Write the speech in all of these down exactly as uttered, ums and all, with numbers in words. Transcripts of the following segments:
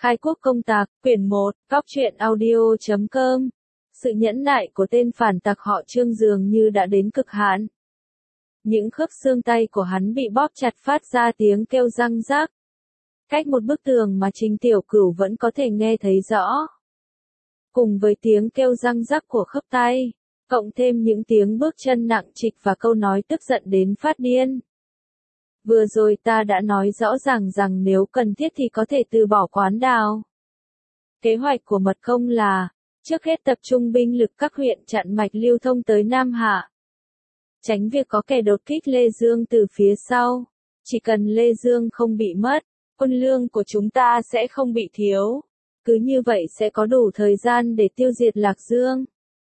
Khai quốc công tặc, quyển một, góc truyện audio chấm com. Sự nhẫn nại của tên phản tặc họ Trương dường như đã đến cực hạn. Những khớp xương tay của hắn bị bóp chặt phát ra tiếng kêu răng rắc. Cách một bức tường mà Trình Tiểu Cửu vẫn có thể nghe thấy rõ. Cùng với tiếng kêu răng rắc của khớp tay, cộng thêm những tiếng bước chân nặng trịch và câu nói tức giận đến phát điên. Vừa rồi ta đã nói rõ ràng rằng nếu cần thiết thì có thể từ bỏ quán đào. Kế hoạch của mật công là, trước hết tập trung binh lực các huyện chặn mạch lưu thông tới Nam Hạ. Tránh việc có kẻ đột kích Lê Dương từ phía sau. Chỉ cần Lê Dương không bị mất, quân lương của chúng ta sẽ không bị thiếu. Cứ như vậy sẽ có đủ thời gian để tiêu diệt Lạc Dương.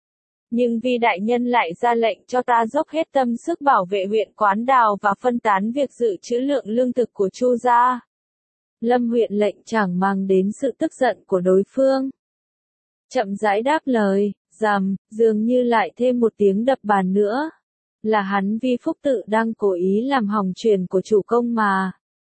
Nhưng vì đại nhân lại ra lệnh cho ta dốc hết tâm sức bảo vệ huyện Quán Đào và phân tán việc dự trữ lượng lương thực của Chu gia. Lâm huyện lệnh chẳng mang đến sự tức giận của đối phương. Chậm rãi đáp lời, rầm, dường như lại thêm một tiếng đập bàn nữa. Là hắn Vi Phúc Tự đang cố ý làm hỏng chuyện của chủ công mà.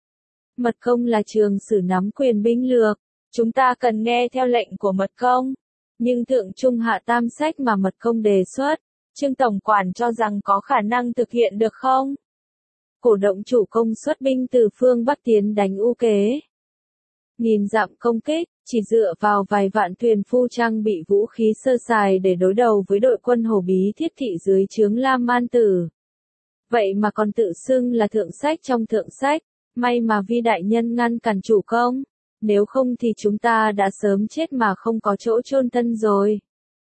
Mật công là trường sử nắm quyền binh lược, chúng ta cần nghe theo lệnh của mật công. Nhưng thượng trung hạ tam sách mà mật công đề xuất, Trương Tổng Quản cho rằng có khả năng thực hiện được không? Cổ động chủ công xuất binh từ phương Bắc tiến đánh U Kế. Nghìn dặm công kích, chỉ dựa vào vài vạn thuyền phu trang bị vũ khí sơ sài để đối đầu với đội quân Hổ Bí Thiết Thị dưới trướng Lam Man Tử. Vậy mà còn tự xưng là thượng sách trong thượng sách, may mà Vi đại nhân ngăn cản chủ công. Nếu không thì chúng ta đã sớm chết mà không có chỗ chôn thân rồi.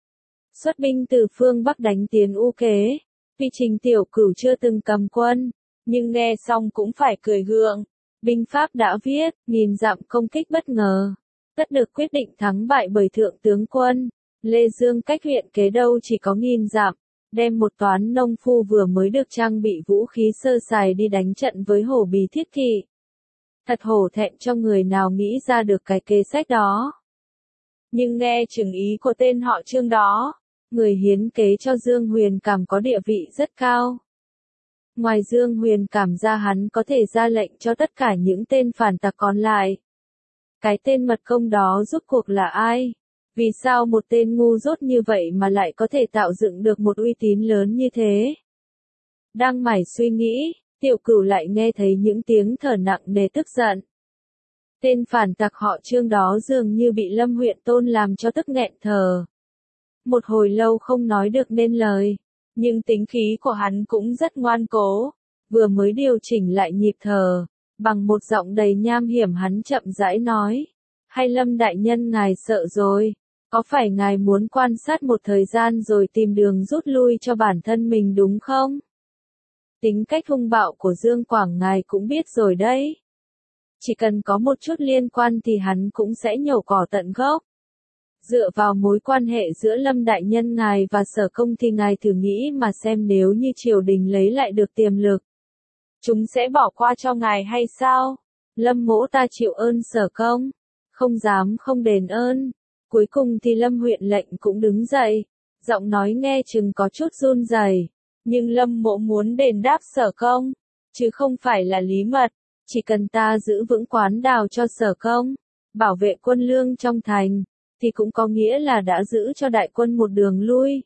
Xuất binh từ phương Bắc đánh tiến U Kế. Vì Trình Tiểu Cửu chưa từng cầm quân, nhưng nghe xong cũng phải cười gượng. Binh pháp đã viết, nghìn dặm công kích bất ngờ. Tất được quyết định thắng bại bởi thượng tướng quân. Lê Dương cách huyện Kế đâu chỉ có nghìn dặm. Đem một toán nông phu vừa mới được trang bị vũ khí sơ sài đi đánh trận với Hổ Bí Thiết Thị. Thật hổ thẹn cho người nào nghĩ ra được cái kế sách đó. Nhưng nghe chừng ý của tên họ Trương đó, người hiến kế cho Dương Huyền Cảm có địa vị rất cao. Ngoài Dương Huyền Cảm ra hắn có thể ra lệnh cho tất cả những tên phản tặc còn lại. Cái tên mật công đó rốt cuộc là ai? Vì sao một tên ngu dốt như vậy mà lại có thể tạo dựng được một uy tín lớn như thế? Đang mải suy nghĩ, Tiểu Cửu lại nghe thấy những tiếng thở nặng nề tức giận. Tên phản tặc họ Trương đó dường như bị Lâm huyện Tôn làm cho tức nghẹn thở. Một hồi lâu không nói được nên lời, nhưng tính khí của hắn cũng rất ngoan cố, vừa mới điều chỉnh lại nhịp thở, bằng một giọng đầy nham hiểm hắn chậm rãi nói, hay Lâm đại nhân ngài sợ rồi, có phải ngài muốn quan sát một thời gian rồi tìm đường rút lui cho bản thân mình đúng không? Tính cách hung bạo của Dương Quảng ngài cũng biết rồi đấy. Chỉ cần có một chút liên quan thì hắn cũng sẽ nhổ cỏ tận gốc. Dựa vào mối quan hệ giữa Lâm đại nhân ngài và Sở Công thì ngài thử nghĩ mà xem nếu như triều đình lấy lại được tiềm lực. Chúng sẽ bỏ qua cho ngài hay sao? Lâm mỗ ta chịu ơn Sở Công. Không dám không đền ơn. Cuối cùng thì Lâm huyện lệnh cũng đứng dậy. Giọng nói nghe chừng có chút run rẩy. Nhưng Lâm mỗ muốn đền đáp Sở Công, chứ không phải là Lý Mật, chỉ cần ta giữ vững Quán Đào cho Sở Công, bảo vệ quân lương trong thành, thì cũng có nghĩa là đã giữ cho đại quân một đường lui.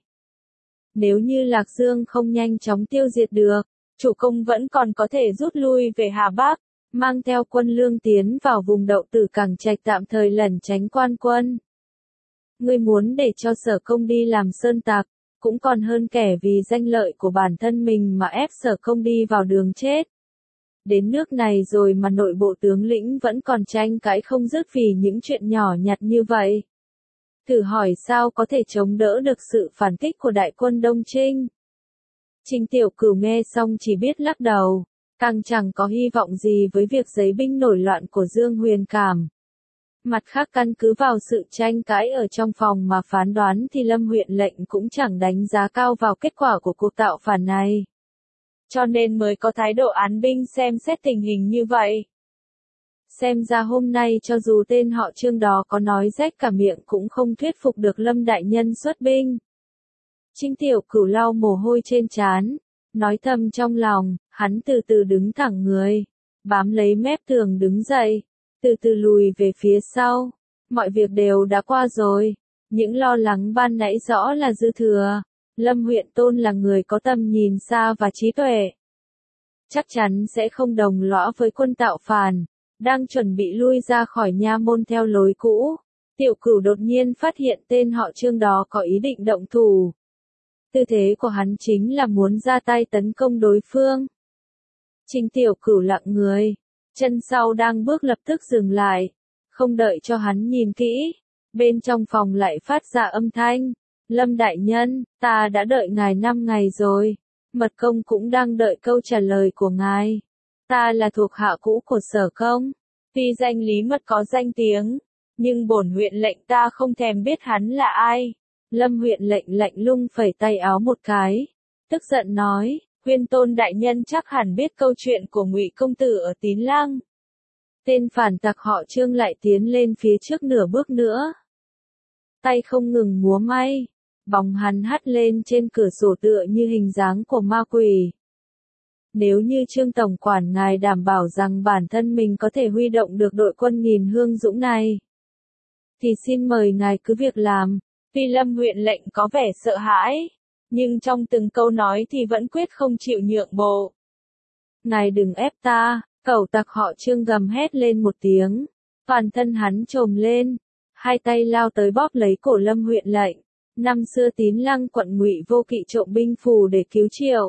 Nếu như Lạc Dương không nhanh chóng tiêu diệt được, chủ công vẫn còn có thể rút lui về Hà Bắc, mang theo quân lương tiến vào vùng Đậu Tử Cảng Trạch tạm thời lẩn tránh quan quân. Ngươi muốn để cho Sở Công đi làm sơn tặc, cũng còn hơn kẻ vì danh lợi của bản thân mình mà ép Sở Công đi vào đường chết. Đến nước này rồi mà nội bộ tướng lĩnh vẫn còn tranh cãi không dứt vì những chuyện nhỏ nhặt như vậy. Thử hỏi sao có thể chống đỡ được sự phản kích của đại quân Đông Trinh? Trình Tiểu Cửu nghe xong chỉ biết lắc đầu, càng chẳng có hy vọng gì với việc giấy binh nổi loạn của Dương Huyền Cảm. Mặt khác căn cứ vào sự tranh cãi ở trong phòng mà phán đoán thì Lâm huyện lệnh cũng chẳng đánh giá cao vào kết quả của cuộc tạo phản này. Cho nên mới có thái độ án binh xem xét tình hình như vậy. Xem ra hôm nay cho dù tên họ Trương đó có nói rách cả miệng cũng không thuyết phục được Lâm đại nhân xuất binh. Trình Tiểu Cửu lau mồ hôi trên trán, nói thầm trong lòng, hắn từ từ đứng thẳng người, bám lấy mép tường đứng dậy. từ từ lùi về phía sau. Mọi việc đều đã qua rồi. Những lo lắng ban nãy rõ là dư thừa. Lâm Huyện Tôn là người có tầm nhìn xa và trí tuệ. Chắc chắn sẽ không đồng lõa với quân tạo phản, đang chuẩn bị lui ra khỏi nha môn theo lối cũ. Tiểu Cửu đột nhiên phát hiện tên họ Trương đó có ý định động thủ. Tư thế của hắn chính là muốn ra tay tấn công đối phương. Trình Tiểu Cửu lặng người, chân sau đang bước lập tức dừng lại, không đợi cho hắn nhìn kỹ. Bên trong phòng lại phát ra âm thanh, Lâm đại nhân, ta đã đợi ngài năm ngày rồi, mật công cũng đang đợi câu trả lời của ngài. Ta là thuộc hạ cũ của Sở Công, tuy danh Lý Mật có danh tiếng, nhưng bổn huyện lệnh ta không thèm biết hắn là ai. Lâm huyện lệnh lạnh lùng phẩy tay áo một cái, tức giận nói, Huyên Tôn đại nhân chắc hẳn biết câu chuyện của Ngụy công tử ở Tín Lăng. Tên phản tặc họ Trương lại tiến lên phía trước nửa bước nữa. Tay không ngừng múa may, bóng hắn hắt lên trên cửa sổ tựa như hình dáng của ma quỷ. Nếu như Trương Tổng Quản ngài đảm bảo rằng bản thân mình có thể huy động được đội quân nghìn hương dũng này, thì xin mời ngài cứ việc làm. Tuy Lâm huyện lệnh có vẻ sợ hãi, nhưng trong từng câu nói thì vẫn quyết không chịu nhượng bộ. Ngài đừng ép ta, cẩu tặc họ Trương gầm hét lên một tiếng, toàn thân hắn trồm lên, hai tay lao tới bóp lấy cổ Lâm huyện lệnh. Năm xưa Tín Lăng quận Ngụy Vô Kỵ trộm binh phù để cứu Triệu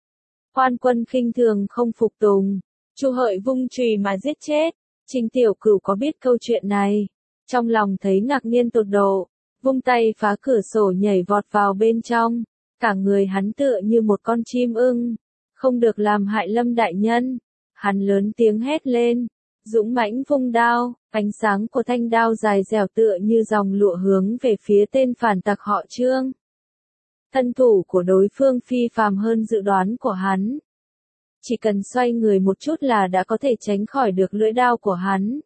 Quan quân khinh thường không phục tùng, Chu Hợi vung chùy mà giết chết. Trình Tiểu Cửu có biết câu chuyện này, trong lòng thấy ngạc nhiên tột độ, vung tay phá cửa sổ nhảy vọt vào bên trong, cả người hắn tựa như một con chim ưng, không được làm hại Lâm đại nhân. Hắn lớn tiếng hét lên, dũng mãnh vung đao, ánh sáng của thanh đao dài dẻo tựa như dòng lụa hướng về phía tên phản tặc họ Trương. Thân thủ của đối phương phi phàm hơn dự đoán của hắn. Chỉ cần xoay người một chút là đã có thể tránh khỏi được lưỡi đao của hắn.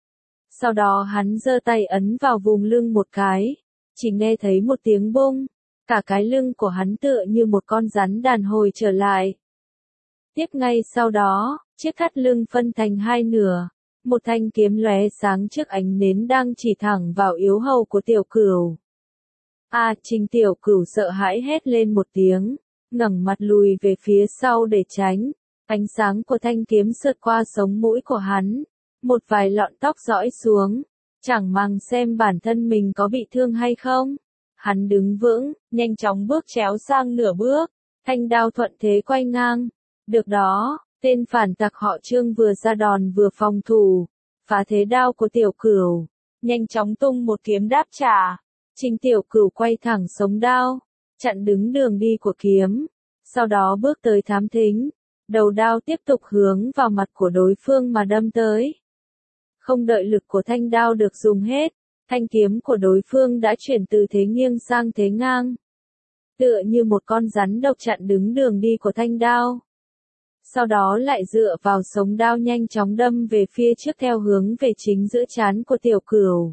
Sau đó hắn giơ tay ấn vào vùng lưng một cái, chỉ nghe thấy một tiếng bung, cả cái lưng của hắn tựa như một con rắn đàn hồi trở lại. Tiếp ngay sau đó, chiếc thắt lưng phân thành hai nửa, một thanh kiếm lóe sáng trước ánh nến đang chỉ thẳng vào yếu hầu của Tiểu Cửu. A, à, Trình Tiểu Cửu sợ hãi hét lên một tiếng, ngẩng mặt lùi về phía sau để tránh. Ánh sáng của thanh kiếm sượt qua sống mũi của hắn, một vài lọn tóc rõi xuống, chẳng màng xem bản thân mình có bị thương hay không. Hắn đứng vững, nhanh chóng bước chéo sang nửa bước, thanh đao thuận thế quay ngang. Được đó, tên phản tặc họ Trương vừa ra đòn vừa phòng thủ, phá thế đao của Tiểu Cửu, nhanh chóng tung một kiếm đáp trả. Trình Tiểu Cửu quay thẳng sống đao, chặn đứng đường đi của kiếm, sau đó bước tới thám thính, đầu đao tiếp tục hướng vào mặt của đối phương mà đâm tới. Không đợi lực của thanh đao được dùng hết, thanh kiếm của đối phương đã chuyển từ thế nghiêng sang thế ngang, tựa như một con rắn độc chặn đứng đường đi của thanh đao. Sau đó lại dựa vào sống đao nhanh chóng đâm về phía trước theo hướng về chính giữa trán của Tiểu Cửu.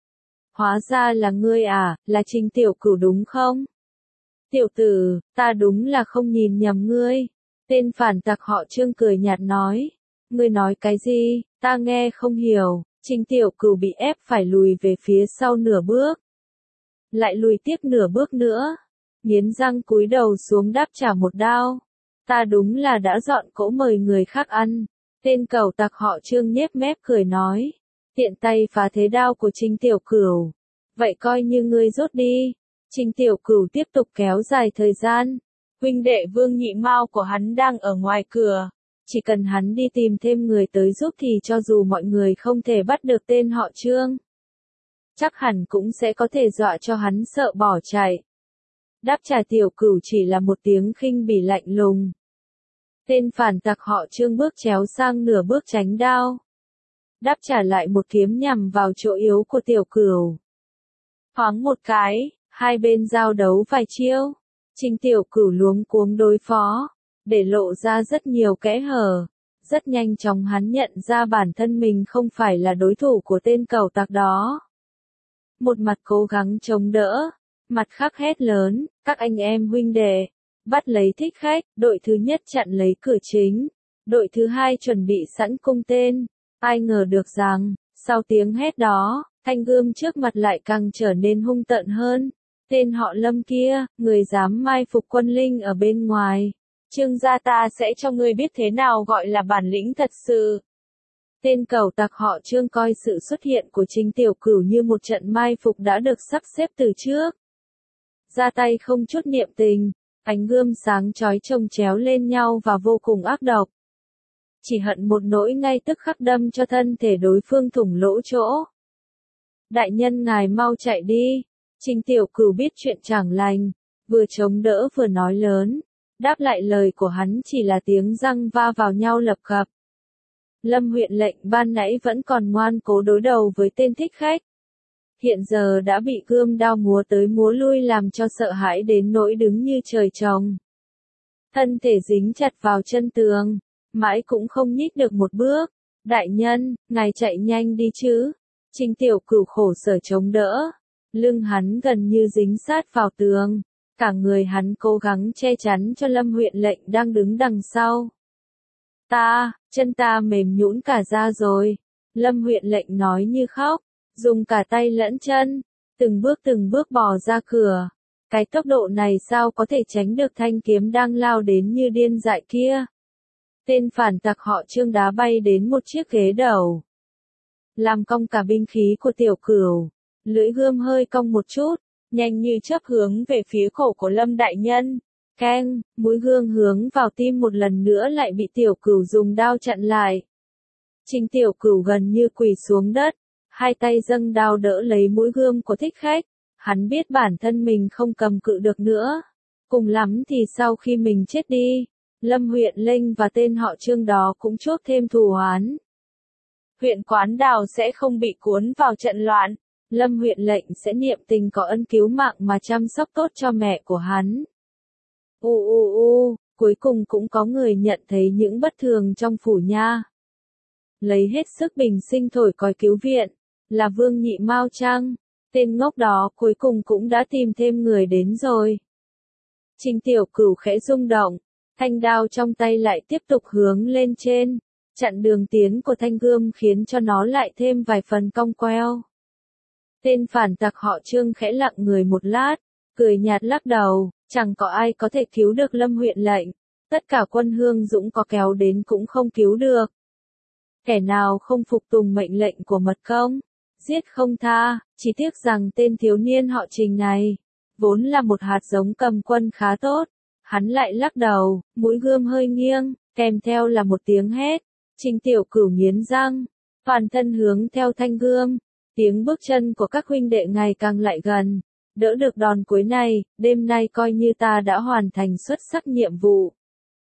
Hóa ra là ngươi à, là Trình Tiểu Cửu đúng không? Tiểu tử, ta đúng là không nhìn nhầm ngươi. Tên phản tặc họ Trương cười nhạt nói. Ngươi nói cái gì, ta nghe không hiểu. Trình Tiểu Cửu bị ép phải lùi về phía sau nửa bước. Lại lùi tiếp nửa bước nữa. Nghiến răng cúi đầu xuống đáp trả một đao. Ta đúng là đã dọn cỗ mời người khác ăn. Tên cẩu tặc họ Trương nhếch mép cười nói. Tiện tay phá thế đao của Trình Tiểu Cửu. Vậy coi như ngươi rút đi. Trình Tiểu Cửu tiếp tục kéo dài thời gian. Huynh đệ Vương Nhị Mao của hắn đang ở ngoài cửa. Chỉ cần hắn đi tìm thêm người tới giúp thì cho dù mọi người không thể bắt được tên họ Trương, chắc hẳn cũng sẽ có thể dọa cho hắn sợ bỏ chạy. Đáp trả Tiểu Cửu chỉ là một tiếng khinh bỉ lạnh lùng. Tên phản tặc họ Trương bước chéo sang nửa bước tránh đao. Đáp trả lại một kiếm nhằm vào chỗ yếu của Tiểu Cửu. Thoáng một cái, hai bên giao đấu vài chiêu. Trình Tiểu Cửu luống cuống đối phó, để lộ ra rất nhiều kẽ hở. Rất nhanh chóng hắn nhận ra bản thân mình không phải là đối thủ của tên cẩu tặc đó. Một mặt cố gắng chống đỡ, mặt khác hét lớn, các anh em huynh đệ, bắt lấy thích khách, đội thứ nhất chặn lấy cửa chính, đội thứ hai chuẩn bị sẵn cung tên, Ai ngờ được rằng, sau tiếng hét đó, thanh gươm trước mặt lại càng trở nên hung tợn hơn. Tên họ Lâm kia, người dám mai phục quân linh ở bên ngoài. Trương gia ta sẽ cho ngươi biết thế nào gọi là bản lĩnh thật sự. Tên cẩu tặc họ Trương coi sự xuất hiện của Trình Tiểu Cửu như một trận mai phục đã được sắp xếp từ trước. Ra tay không chút niệm tình, ánh gươm sáng chói chồng chéo lên nhau và vô cùng ác độc. Chỉ hận một nỗi ngay tức khắc đâm cho thân thể đối phương thủng lỗ chỗ. Đại nhân ngài mau chạy đi. Trình Tiểu Cửu biết chuyện chẳng lành, vừa chống đỡ vừa nói lớn. Đáp lại lời của hắn chỉ là tiếng răng va vào nhau lập cập. Lâm huyện lệnh ban nãy vẫn còn ngoan cố đối đầu với tên thích khách. Hiện giờ đã bị gươm đao múa tới múa lui làm cho sợ hãi đến nỗi đứng như trời trồng. Thân thể dính chặt vào chân tường, mãi cũng không nhích được một bước. Đại nhân, ngài chạy nhanh đi chứ. Trình Tiểu Cửu khổ sở chống đỡ. Lưng hắn gần như dính sát vào tường. Cả người hắn cố gắng che chắn cho Lâm huyện lệnh đang đứng đằng sau. Ta, chân ta mềm nhũn cả ra rồi. Lâm huyện lệnh nói như khóc, dùng cả tay lẫn chân, từng bước từng bước bò ra cửa. Cái tốc độ này sao có thể tránh được thanh kiếm đang lao đến như điên dại kia. Tên phản tặc họ Trương đá bay đến một chiếc ghế đầu. Làm cong cả binh khí của Tiểu Cửu, lưỡi gươm hơi cong một chút, nhanh như chớp hướng về phía cổ của Lâm đại nhân. Keng, mũi gươm hướng vào tim một lần nữa lại bị Tiểu Cửu dùng đao chặn lại. Trình Tiểu Cửu gần như quỳ xuống đất, hai tay dâng đao đỡ lấy mũi gươm của thích khách. Hắn biết bản thân mình không cầm cự được nữa. Cùng lắm thì sau khi mình chết đi, Lâm huyện lệnh và tên họ Trương đó cũng chuốc thêm thù oán. Huyện Quán Đào sẽ không bị cuốn vào trận loạn. Lâm huyện lệnh sẽ niệm tình có ân cứu mạng mà chăm sóc tốt cho mẹ của hắn. U u u, cuối cùng cũng có người nhận thấy những bất thường trong phủ nha. Lấy hết sức bình sinh thổi còi cứu viện, là Vương Nhị Mao chăng? Tên ngốc đó cuối cùng cũng đã tìm thêm người đến rồi. Trình Tiểu Cửu khẽ rung động, thanh đao trong tay lại tiếp tục hướng lên trên, chặn đường tiến của thanh gươm khiến cho nó lại thêm vài phần cong queo. Tên phản tặc họ Trương khẽ lặng người một lát, cười nhạt lắc đầu, chẳng có ai có thể cứu được Lâm huyện lệnh, tất cả quân Hương Dũng có kéo đến cũng không cứu được. Kẻ nào không phục tùng mệnh lệnh của mật công, giết không tha, chỉ tiếc rằng tên thiếu niên họ Trình này, vốn là một hạt giống cầm quân khá tốt. Hắn lại lắc đầu, mũi gươm hơi nghiêng, kèm theo là một tiếng hét. Trình Tiểu Cửu nghiến răng, toàn thân hướng theo thanh gươm. Tiếng bước chân của các huynh đệ ngày càng lại gần. Đỡ được đòn cuối này, đêm nay coi như ta đã hoàn thành xuất sắc nhiệm vụ.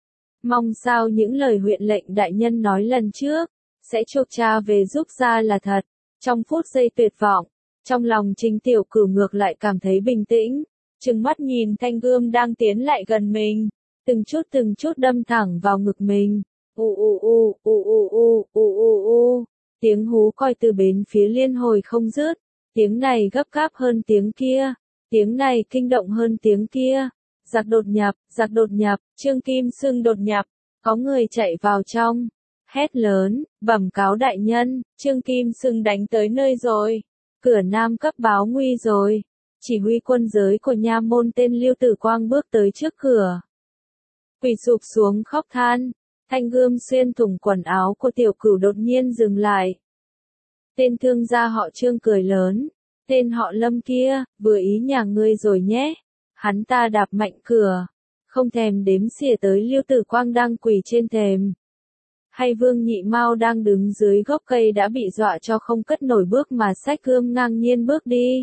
Mong sao những lời huyện lệnh đại nhân nói lần trước, sẽ chuộc cha về giúp gia là thật. Trong phút giây tuyệt vọng, trong lòng Trình Tiểu Cửu ngược lại cảm thấy bình tĩnh, trừng mắt nhìn thanh gươm đang tiến lại gần mình, từng chút từng chút đâm thẳng vào ngực mình. U u u u u u u u u. Tiếng hú còi từ bến phía liên hồi không dứt, tiếng này gấp gáp hơn tiếng kia, tiếng này kinh động hơn tiếng kia. Giặc đột nhập, giặc đột nhập, Trương Kim Xưng đột nhập, có người chạy vào trong, hét lớn, bẩm cáo đại nhân, Trương Kim Xưng đánh tới nơi rồi, cửa nam cấp báo nguy rồi. Chỉ huy quân giới của nha môn tên Lưu Tử Quang bước tới trước cửa, quỳ sụp xuống khóc than. Thanh gươm xuyên thủng quần áo của Tiểu Cửu đột nhiên dừng lại. Tên thương gia họ Trương cười lớn, tên họ Lâm kia, vừa ý nhà ngươi rồi nhé. Hắn ta đạp mạnh cửa, không thèm đếm xỉa tới Lưu Tử Quang đang quỳ trên thềm. Hay Vương Nhị Mao đang đứng dưới gốc cây đã bị dọa cho không cất nổi bước mà xách gươm ngang nhiên bước đi.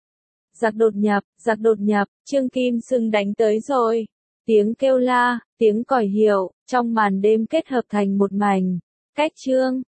Giặc đột nhập, giặc đột nhập, Trương Kim Xưng đánh tới rồi. Tiếng kêu la, tiếng còi hiệu, trong màn đêm kết hợp thành một mảnh. Cách Trương,